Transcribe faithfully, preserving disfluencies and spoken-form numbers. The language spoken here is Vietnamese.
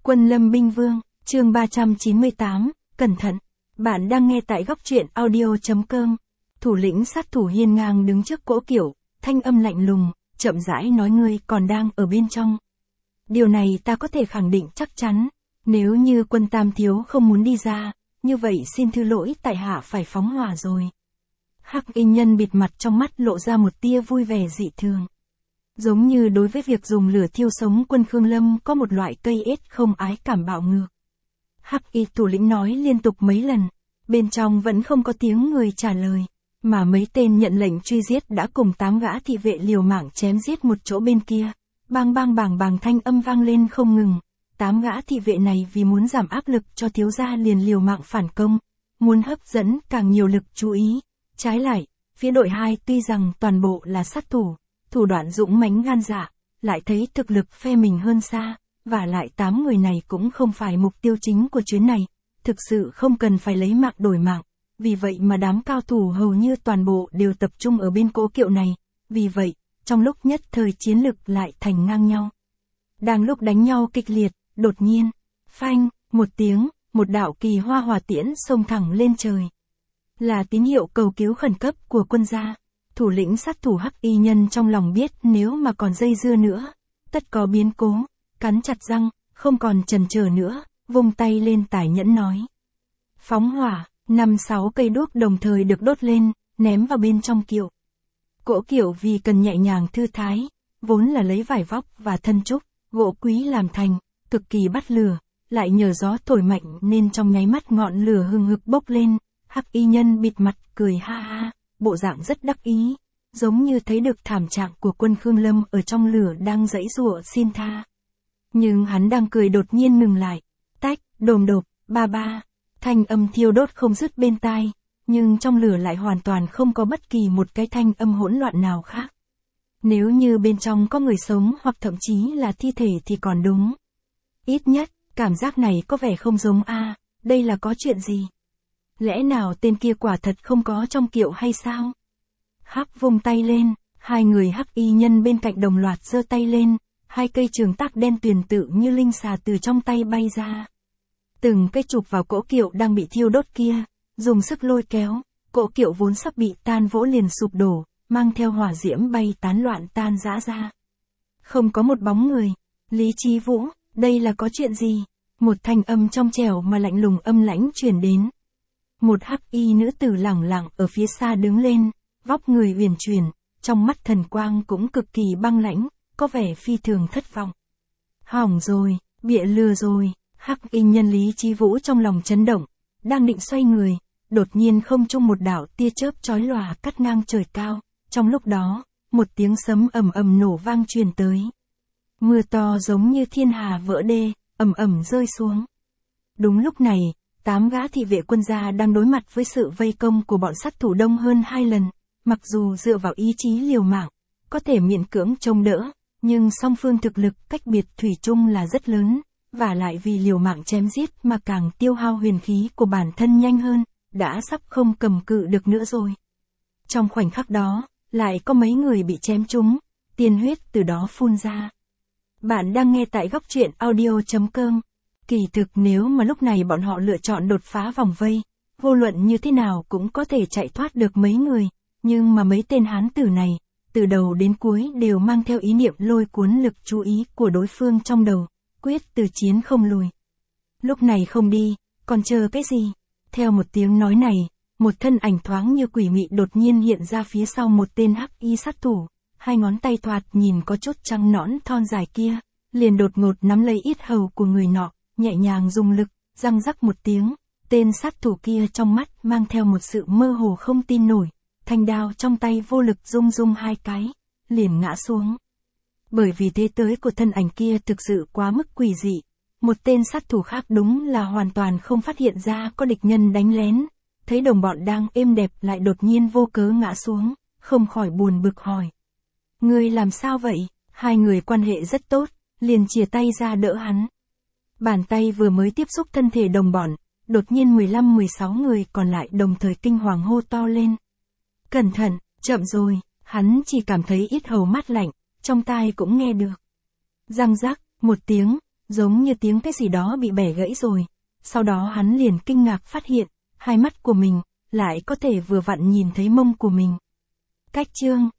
Quân Lâm Binh Vương, chương ba trăm chín mươi tám, cẩn thận. Bạn đang nghe tại góc truyện audio.com. Thủ lĩnh sát thủ hiên ngang đứng trước cỗ kiệu, thanh âm lạnh lùng, chậm rãi nói ngươi còn đang ở bên trong. Điều này ta có thể khẳng định chắc chắn, nếu như quân Tam Thiếu không muốn đi ra, như vậy xin thứ lỗi tại hạ phải phóng hỏa rồi. Hắc Y Nhân bịt mặt trong mắt lộ ra một tia vui vẻ dị thường. Giống như đối với việc dùng lửa thiêu sống quân Khương Lâm có một loại cây ết không ái cảm bạo ngược. Hắc Y thủ lĩnh nói liên tục mấy lần, bên trong vẫn không có tiếng người trả lời, mà mấy tên nhận lệnh truy giết đã cùng tám gã thị vệ liều mạng chém giết một chỗ bên kia. Bang bang bàng bàng thanh âm vang lên không ngừng. Tám gã thị vệ này vì muốn giảm áp lực cho thiếu gia liền liều mạng phản công, muốn hấp dẫn càng nhiều lực chú ý. Trái lại, phía đội hai tuy rằng toàn bộ là sát thủ, thủ đoạn dũng mãnh gan dạ, lại thấy thực lực phe mình hơn xa, và lại tám người này cũng không phải mục tiêu chính của chuyến này, thực sự không cần phải lấy mạng đổi mạng, vì vậy mà đám cao thủ hầu như toàn bộ đều tập trung ở bên cỗ kiệu này, vì vậy, trong lúc nhất thời chiến lực lại thành ngang nhau. Đang lúc đánh nhau kịch liệt, đột nhiên, phanh, một tiếng, một đạo kỳ hoa hỏa tiễn xông thẳng lên trời. Là tín hiệu cầu cứu khẩn cấp của quân gia. Thủ lĩnh sát thủ Hắc Y Nhân trong lòng biết nếu mà còn dây dưa nữa, tất có biến cố, cắn chặt răng, không còn chần chờ nữa, vung tay lên tải nhẫn nói. Phóng hỏa, năm sáu cây đuốc đồng thời được đốt lên, ném vào bên trong kiệu. Cỗ kiệu vì cần nhẹ nhàng thư thái, vốn là lấy vải vóc và thân trúc, gỗ quý làm thành, cực kỳ bắt lửa, lại nhờ gió thổi mạnh nên trong nháy mắt ngọn lửa hừng hực bốc lên. Hắc Y Nhân bịt mặt cười ha ha, bộ dạng rất đắc ý, giống như thấy được thảm trạng của quân Khương Lâm ở trong lửa đang giãy giụa xin tha. Nhưng hắn đang cười đột nhiên ngừng lại, tách, đồm đột, ba ba, thanh âm thiêu đốt không dứt bên tai, nhưng trong lửa lại hoàn toàn không có bất kỳ một cái thanh âm hỗn loạn nào khác. Nếu như bên trong có người sống hoặc thậm chí là thi thể thì còn đúng. Ít nhất, cảm giác này có vẻ không giống a, đây là có chuyện gì? Lẽ nào tên kia quả thật không có trong kiệu hay sao? Hắc vung tay lên, hai người Hắc Y Nhân bên cạnh đồng loạt giơ tay lên, hai cây trường tác đen tuyền tự như linh xà từ trong tay bay ra. Từng cây chụp vào cỗ kiệu đang bị thiêu đốt kia, dùng sức lôi kéo, cỗ kiệu vốn sắp bị tan vỗ liền sụp đổ, mang theo hỏa diễm bay tán loạn tan rã ra. Không có một bóng người. Lý Chí Vũ, đây là có chuyện gì? Một thanh âm trong trẻo mà lạnh lùng âm lãnh truyền đến. Một Hắc Y nữ tử lẳng lặng ở phía xa đứng lên, vóc người uyển chuyển, trong mắt thần quang cũng cực kỳ băng lãnh, có vẻ phi thường thất vọng. Hỏng rồi, bịa lừa rồi. Hắc Y Nhân Lý Chí Vũ trong lòng chấn động, đang định xoay người, đột nhiên không trung một đạo tia chớp chói lòa cắt ngang trời cao, trong lúc đó, một tiếng sấm ầm ầm nổ vang truyền tới. Mưa to giống như thiên hà vỡ đê, ầm ầm rơi xuống. Đúng lúc này, tám gã thị vệ quân gia đang đối mặt với sự vây công của bọn sát thủ đông hơn hai lần, mặc dù dựa vào ý chí liều mạng, có thể miễn cưỡng chống đỡ, nhưng song phương thực lực cách biệt thủy chung là rất lớn, và lại vì liều mạng chém giết mà càng tiêu hao huyền khí của bản thân nhanh hơn, đã sắp không cầm cự được nữa rồi. Trong khoảnh khắc đó, lại có mấy người bị chém trúng, tiên huyết từ đó phun ra. Bạn đang nghe tại góc truyện audio.com. Kỳ thực nếu mà lúc này bọn họ lựa chọn đột phá vòng vây, vô luận như thế nào cũng có thể chạy thoát được mấy người, nhưng mà mấy tên hán tử này, từ đầu đến cuối đều mang theo ý niệm lôi cuốn lực chú ý của đối phương trong đầu, quyết từ chiến không lùi. Lúc này không đi, còn chờ cái gì? Theo một tiếng nói này, một thân ảnh thoáng như quỷ mị đột nhiên hiện ra phía sau một tên Hắc Y sát thủ, hai ngón tay thoạt nhìn có chút trắng nõn thon dài kia, liền đột ngột nắm lấy yết hầu của người nọ, nhẹ nhàng dùng lực, răng rắc một tiếng, tên sát thủ kia trong mắt mang theo một sự mơ hồ không tin nổi, thanh đao trong tay vô lực rung rung hai cái, liền ngã xuống. Bởi vì thế tới của thân ảnh kia thực sự quá mức quỷ dị, một tên sát thủ khác đúng là hoàn toàn không phát hiện ra có địch nhân đánh lén, thấy đồng bọn đang êm đẹp lại đột nhiên vô cớ ngã xuống, không khỏi buồn bực hỏi. Ngươi làm sao vậy? Hai người quan hệ rất tốt, liền chìa tay ra đỡ hắn. Bàn tay vừa mới tiếp xúc thân thể đồng bọn, đột nhiên mười lăm mười sáu người còn lại đồng thời kinh hoàng hô to lên. Cẩn thận, chậm rồi, hắn chỉ cảm thấy yết hầu mát lạnh, trong tai cũng nghe được. Răng rắc, một tiếng, giống như tiếng cái gì đó bị bẻ gãy rồi. Sau đó hắn liền kinh ngạc phát hiện, hai mắt của mình, lại có thể vừa vặn nhìn thấy mông của mình. Cách chương